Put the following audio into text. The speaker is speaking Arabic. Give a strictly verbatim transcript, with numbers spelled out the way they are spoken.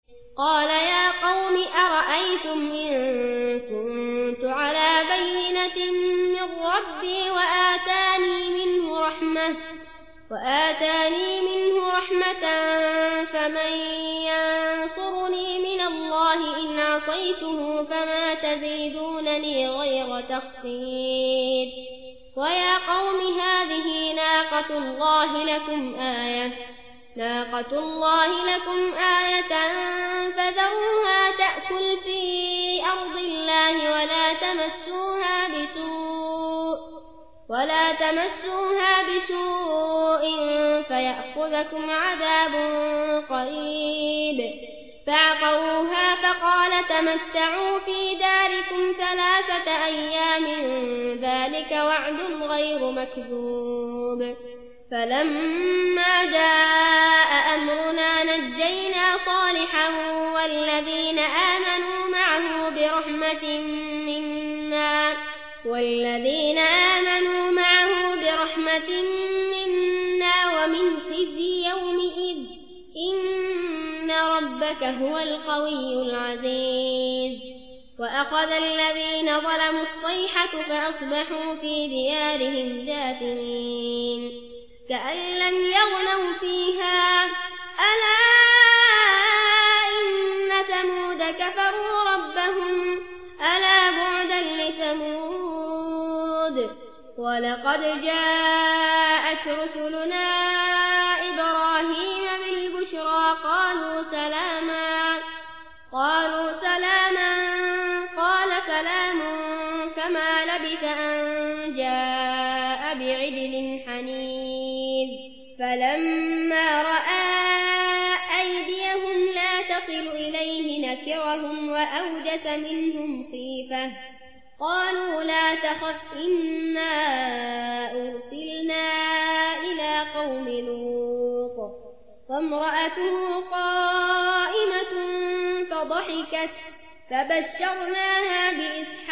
قال يا قوم أرأيتم إن كنت على بينة من ربي وآتاني منه رحمة وآتاني منه رحمة فمن ينصرني من الله إن عصيته فما تزيدونني غير تخسير ويا قوم هذه ناقة الله لكم آية ناقة الله لكم آية فذروها تأكل في أرض الله ولا تمسوها بسوء ولا تمسوها بسوء فيأخذكم عذاب قريب فعقروها فقال تمتعوا في داركم ثلاثة أيام ذلك وعد غير مكذوب فلما جاء أمرنا نجينا صالحا والذين آمنوا معه برحمة منا والذين آمنوا معه برحمة منا ومن خزي يومئذ إن ربك هو القوي العزيز وأخذ الذين ظلموا الصيحة فأصبحوا في ديارهم جاثمين كأن لم يغنوا فيها ألا إن ثمود كفروا ربهم ألا بعدا لثمود ولقد جاءت رسلنا إبراهيم بالبشرى قالوا سلاما قالوا سلاما قال سلام فما لبث أن جاء بعجل حنيذ فلما رأى أيديهم لا تصل إليه نكرهم وأوجس منهم خيفة قالوا لا تخف إنا أرسلنا إلى قوم لوط وامرأته قائمة فضحكت فبشرناها بإسحاق